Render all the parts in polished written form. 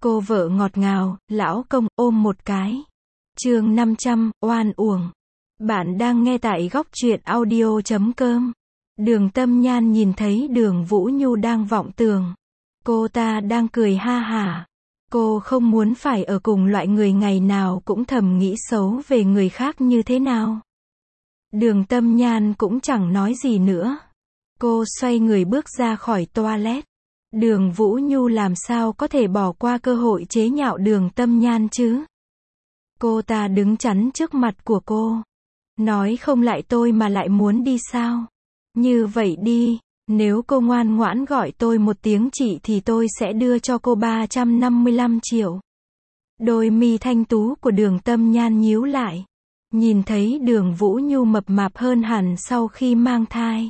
Cô vợ ngọt ngào, lão công, ôm một cái. Chương 500, oan uổng. Bạn đang nghe tại góc truyện audio.com. Đường Tâm Nhan nhìn thấy Đường Vũ Nhu đang vọng tường. Cô ta đang cười ha hả. Cô không muốn phải ở cùng loại người ngày nào cũng thầm nghĩ xấu về người khác như thế nào. Đường Tâm Nhan cũng chẳng nói gì nữa. Cô xoay người bước ra khỏi toilet. Đường Vũ Nhu làm sao có thể bỏ qua cơ hội chế nhạo Đường Tâm Nhan chứ? Cô ta đứng chắn trước mặt của cô. Nói không lại tôi mà lại muốn đi sao? Như vậy đi, nếu cô ngoan ngoãn gọi tôi một tiếng chị thì tôi sẽ đưa cho cô 355 triệu. Đôi mi thanh tú của Đường Tâm Nhan nhíu lại. Nhìn thấy Đường Vũ Nhu mập mạp hơn hẳn sau khi mang thai.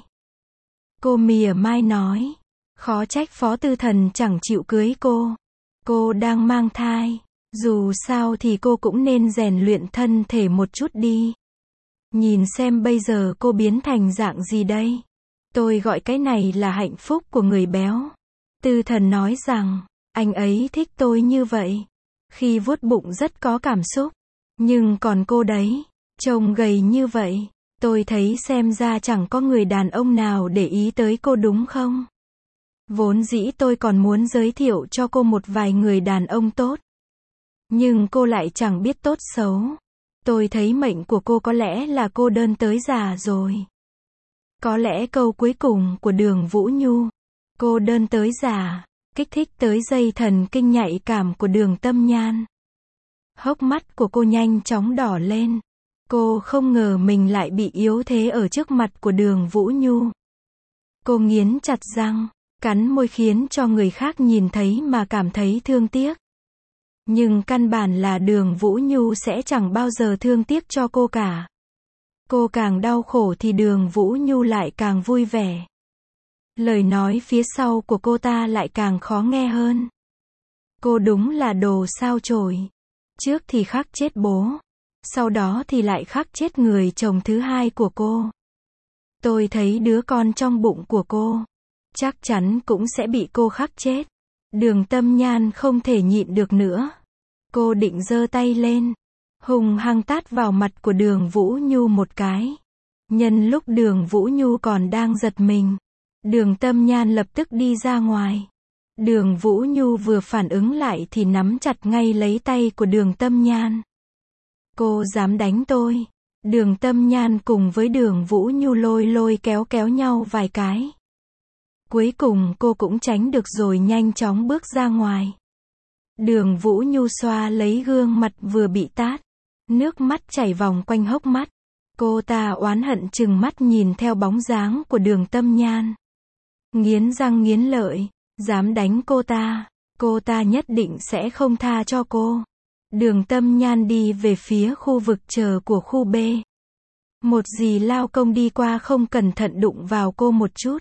Cô mỉa mai nói. Khó trách Phó Tư Thần chẳng chịu cưới cô. Cô đang mang thai. Dù sao thì cô cũng nên rèn luyện thân thể một chút đi. Nhìn xem bây giờ cô biến thành dạng gì đây. Tôi gọi cái này là hạnh phúc của người béo. Tư Thần nói rằng, anh ấy thích tôi như vậy. Khi vuốt bụng rất có cảm xúc. Nhưng còn cô đấy, trông gầy như vậy. Tôi thấy xem ra chẳng có người đàn ông nào để ý tới cô đúng không? Vốn dĩ tôi còn muốn giới thiệu cho cô một vài người đàn ông tốt. Nhưng cô lại chẳng biết tốt xấu. Tôi thấy mệnh của cô có lẽ là cô đơn tới già rồi. Có lẽ câu cuối cùng của Đường Vũ Nhu, cô đơn tới già, kích thích tới dây thần kinh nhạy cảm của Đường Tâm Nhan. Hốc mắt của cô nhanh chóng đỏ lên. Cô không ngờ mình lại bị yếu thế ở trước mặt của Đường Vũ Nhu. Cô nghiến chặt răng, cắn môi khiến cho người khác nhìn thấy mà cảm thấy thương tiếc. Nhưng căn bản là Đường Vũ Nhu sẽ chẳng bao giờ thương tiếc cho cô cả. Cô càng đau khổ thì Đường Vũ Nhu lại càng vui vẻ. Lời nói phía sau của cô ta lại càng khó nghe hơn. Cô đúng là đồ sao chổi. Trước thì khắc chết bố. Sau đó thì lại khắc chết người chồng thứ hai của cô. Tôi thấy đứa con trong bụng của cô chắc chắn cũng sẽ bị cô khắc chết. Đường Tâm Nhan không thể nhịn được nữa. Cô định giơ tay lên, hung hăng tát vào mặt của Đường Vũ Nhu một cái. Nhân lúc Đường Vũ Nhu còn đang giật mình, Đường Tâm Nhan lập tức đi ra ngoài. Đường Vũ Nhu vừa phản ứng lại thì nắm chặt ngay lấy tay của Đường Tâm Nhan. Cô dám đánh tôi? Đường Tâm Nhan cùng với Đường Vũ Nhu lôi kéo nhau vài cái. Cuối cùng cô cũng tránh được rồi nhanh chóng bước ra ngoài. Đường Vũ Nhu xoa lấy gương mặt vừa bị tát. Nước mắt chảy vòng quanh hốc mắt. Cô ta oán hận trừng mắt nhìn theo bóng dáng của Đường Tâm Nhan. Nghiến răng nghiến lợi. Dám đánh cô ta nhất định sẽ không tha cho cô. Đường Tâm Nhan đi về phía khu vực chờ của khu B. Một dì lao công đi qua không cẩn thận đụng vào cô một chút.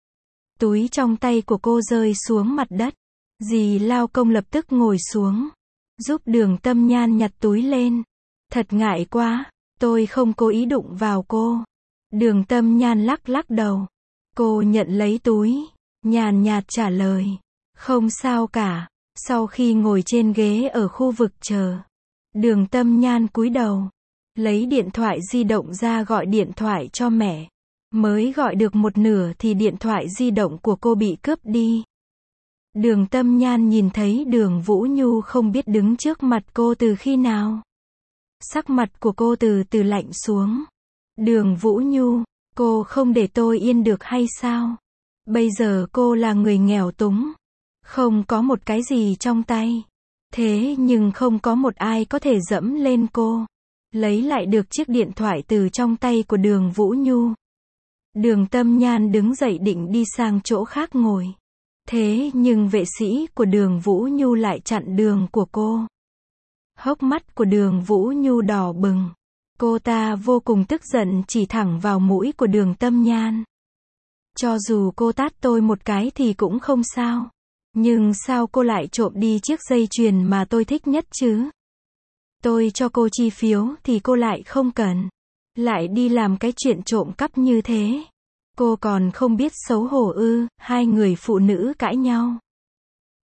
Túi trong tay của cô rơi xuống mặt đất. Dì lao công lập tức ngồi xuống, giúp Đường Tâm Nhan nhặt túi lên. Thật ngại quá, tôi không cố ý đụng vào cô. Đường Tâm Nhan lắc đầu. Cô nhận lấy túi, nhàn nhạt trả lời. Không sao cả. Sau khi ngồi trên ghế ở khu vực chờ, Đường Tâm Nhan cúi đầu, lấy điện thoại di động ra gọi điện thoại cho mẹ. Mới gọi được một nửa thì điện thoại di động của cô bị cướp đi. Đường Tâm Nhan nhìn thấy Đường Vũ Nhu không biết đứng trước mặt cô từ khi nào. Sắc mặt của cô từ từ lạnh xuống. Đường Vũ Nhu, cô không để tôi yên được hay sao? Bây giờ cô là người nghèo túng, không có một cái gì trong tay. Thế nhưng không có một ai có thể dẫm lên cô, lấy lại được chiếc điện thoại từ trong tay của Đường Vũ Nhu. Đường Tâm Nhan đứng dậy định đi sang chỗ khác ngồi. Thế nhưng vệ sĩ của Đường Vũ Nhu lại chặn đường của cô. Hốc mắt của Đường Vũ Nhu đỏ bừng. Cô ta vô cùng tức giận chỉ thẳng vào mũi của Đường Tâm Nhan. Cho dù cô tát tôi một cái thì cũng không sao. Nhưng sao cô lại trộm đi chiếc dây chuyền mà tôi thích nhất chứ? Tôi cho cô chi phiếu thì cô lại không cần. Lại đi làm cái chuyện trộm cắp như thế. Cô còn không biết xấu hổ ư? Hai người phụ nữ cãi nhau.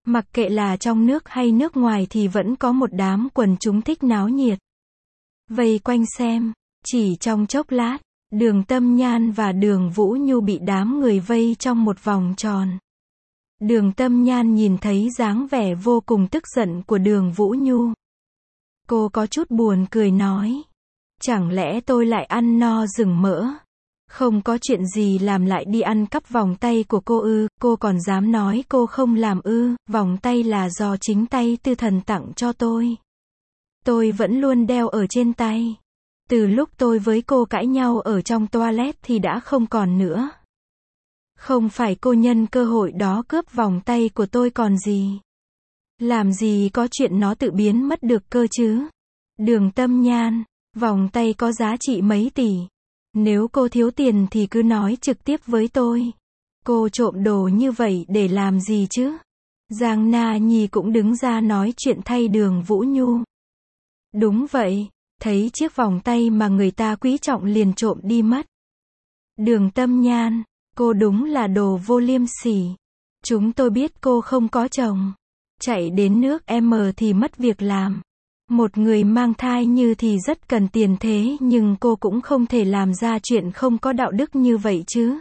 Mặc kệ là trong nước hay nước ngoài thì vẫn có một đám quần chúng thích náo nhiệt. Vây quanh xem. Chỉ trong chốc lát, Đường Tâm Nhan và Đường Vũ Nhu bị đám người vây trong một vòng tròn. Đường Tâm Nhan nhìn thấy dáng vẻ vô cùng tức giận của Đường Vũ Nhu. Cô có chút buồn cười nói. Chẳng lẽ tôi lại ăn no rừng mỡ? Không có chuyện gì làm lại đi ăn cắp vòng tay của cô ư? Cô còn dám nói cô không làm ư? Vòng tay là do chính tay Tư Thần tặng cho tôi. Tôi vẫn luôn đeo ở trên tay. Từ lúc tôi với cô cãi nhau ở trong toilet thì đã không còn nữa. Không phải cô nhân cơ hội đó cướp vòng tay của tôi còn gì. Làm gì có chuyện nó tự biến mất được cơ chứ? Đường Tâm Nhan, vòng tay có giá trị mấy tỷ. Nếu cô thiếu tiền thì cứ nói trực tiếp với tôi. Cô trộm đồ như vậy để làm gì chứ? Giang Na Nhi cũng đứng ra nói chuyện thay Đường Vũ Nhu. Đúng vậy, thấy chiếc vòng tay mà người ta quý trọng liền trộm đi mất. Đường Tâm Nhan, cô đúng là đồ vô liêm sỉ. Chúng tôi biết cô không có chồng. Chạy đến nước M thì mất việc làm. Một người mang thai như thì rất cần tiền thế nhưng cô cũng không thể làm ra chuyện không có đạo đức như vậy chứ.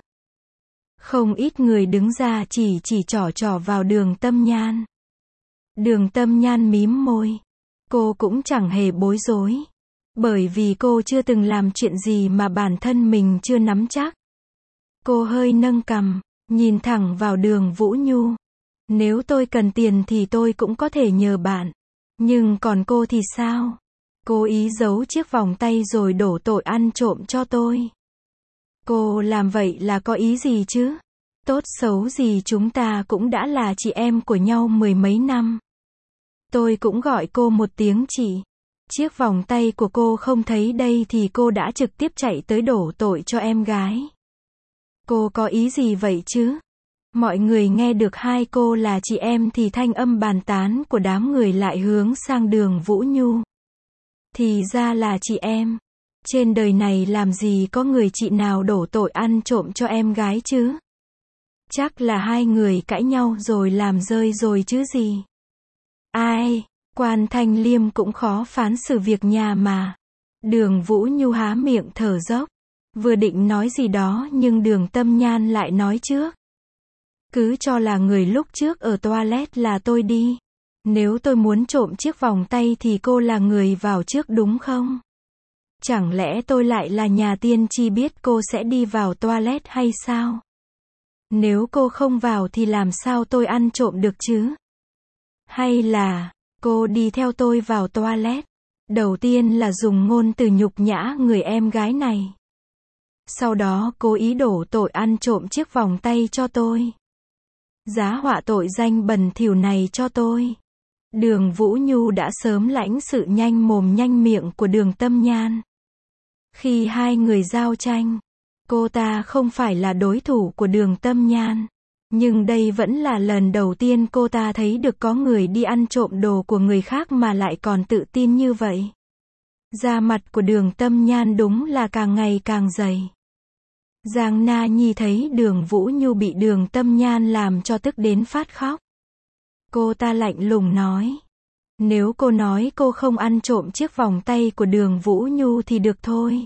Không ít người đứng ra chỉ trỏ vào Đường Tâm Nhan. Đường Tâm Nhan mím môi. Cô cũng chẳng hề bối rối. Bởi vì cô chưa từng làm chuyện gì mà bản thân mình chưa nắm chắc. Cô hơi nâng cằm, nhìn thẳng vào Đường Vũ Nhu. Nếu tôi cần tiền thì tôi cũng có thể nhờ bạn. Nhưng còn cô thì sao? Cố ý giấu chiếc vòng tay rồi đổ tội ăn trộm cho tôi. Cô làm vậy là có ý gì chứ? Tốt xấu gì chúng ta cũng đã là chị em của nhau mười mấy năm. Tôi cũng gọi cô một tiếng chị. Chiếc vòng tay của cô không thấy đây thì cô đã trực tiếp chạy tới đổ tội cho em gái. Cô có ý gì vậy chứ? Mọi người nghe được hai cô là chị em thì thanh âm bàn tán của đám người lại hướng sang Đường Vũ Nhu. Thì ra là chị em. Trên đời này làm gì có người chị nào đổ tội ăn trộm cho em gái chứ? Chắc là hai người cãi nhau rồi làm rơi rồi chứ gì. Ai, Quan Thanh Liêm cũng khó phán xử việc nhà mà. Đường Vũ Nhu há miệng thở dốc. Vừa định nói gì đó nhưng Đường Tâm Nhan lại nói trước. Cứ cho là người lúc trước ở toilet là tôi đi. Nếu tôi muốn trộm chiếc vòng tay thì cô là người vào trước đúng không? Chẳng lẽ tôi lại là nhà tiên tri biết cô sẽ đi vào toilet hay sao? Nếu cô không vào thì làm sao tôi ăn trộm được chứ? Hay là, cô đi theo tôi vào toilet? Đầu tiên là dùng ngôn từ nhục nhã người em gái này. Sau đó cố ý đổ tội ăn trộm chiếc vòng tay cho tôi. Giá họa tội danh bẩn thỉu này cho tôi. Đường Vũ Nhu đã sớm lãnh sự nhanh mồm nhanh miệng của Đường Tâm Nhan. Khi hai người giao tranh, cô ta không phải là đối thủ của Đường Tâm Nhan. Nhưng đây vẫn là lần đầu tiên cô ta thấy được có người đi ăn trộm đồ của người khác mà lại còn tự tin như vậy. Da mặt của Đường Tâm Nhan đúng là càng ngày càng dày. Giang Na Nhi thấy Đường Vũ Nhu bị Đường Tâm Nhan làm cho tức đến phát khóc. Cô ta lạnh lùng nói. Nếu cô nói cô không ăn trộm chiếc vòng tay của Đường Vũ Nhu thì được thôi.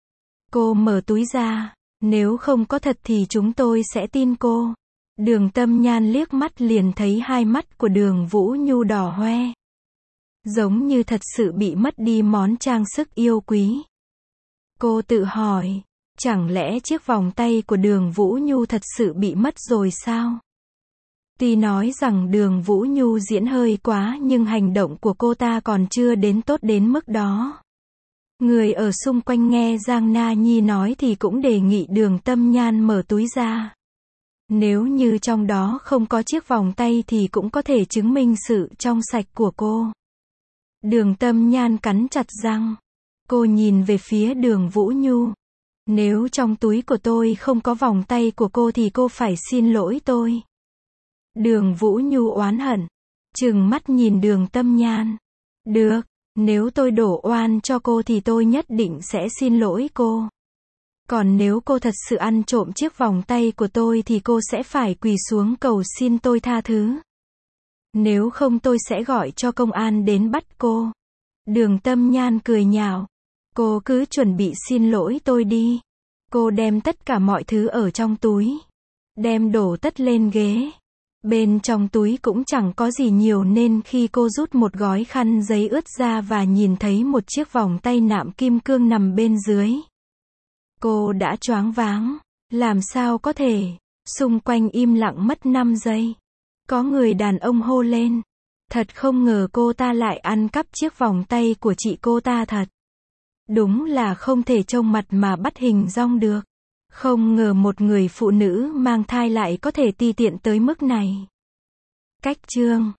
Cô mở túi ra. Nếu không có thật thì chúng tôi sẽ tin cô. Đường Tâm Nhan liếc mắt liền thấy hai mắt của Đường Vũ Nhu đỏ hoe. Giống như thật sự bị mất đi món trang sức yêu quý. Cô tự hỏi. Chẳng lẽ chiếc vòng tay của Đường Vũ Nhu thật sự bị mất rồi sao? Tuy nói rằng Đường Vũ Nhu diễn hơi quá nhưng hành động của cô ta còn chưa đến tốt đến mức đó. Người ở xung quanh nghe Giang Na Nhi nói thì cũng đề nghị Đường Tâm Nhan mở túi ra. Nếu như trong đó không có chiếc vòng tay thì cũng có thể chứng minh sự trong sạch của cô. Đường Tâm Nhan cắn chặt răng. Cô nhìn về phía Đường Vũ Nhu. Nếu trong túi của tôi không có vòng tay của cô thì cô phải xin lỗi tôi. Đường Vũ Nhu oán hận. Trừng mắt nhìn Đường Tâm Nhan. Được, nếu tôi đổ oan cho cô thì tôi nhất định sẽ xin lỗi cô. Còn nếu cô thật sự ăn trộm chiếc vòng tay của tôi thì cô sẽ phải quỳ xuống cầu xin tôi tha thứ. Nếu không tôi sẽ gọi cho công an đến bắt cô. Đường Tâm Nhan cười nhạo. Cô cứ chuẩn bị xin lỗi tôi đi. Cô đem tất cả mọi thứ ở trong túi. Đem đổ tất lên ghế. Bên trong túi cũng chẳng có gì nhiều nên khi cô rút một gói khăn giấy ướt ra và nhìn thấy một chiếc vòng tay nạm kim cương nằm bên dưới. Cô đã choáng váng. Làm sao có thể? Xung quanh im lặng mất 5 giây. Có người đàn ông hô lên. Thật không ngờ cô ta lại ăn cắp chiếc vòng tay của chị cô ta thật. Đúng là không thể trông mặt mà bắt hình dong được. Không ngờ một người phụ nữ mang thai lại có thể ti tiện tới mức này. Cách chương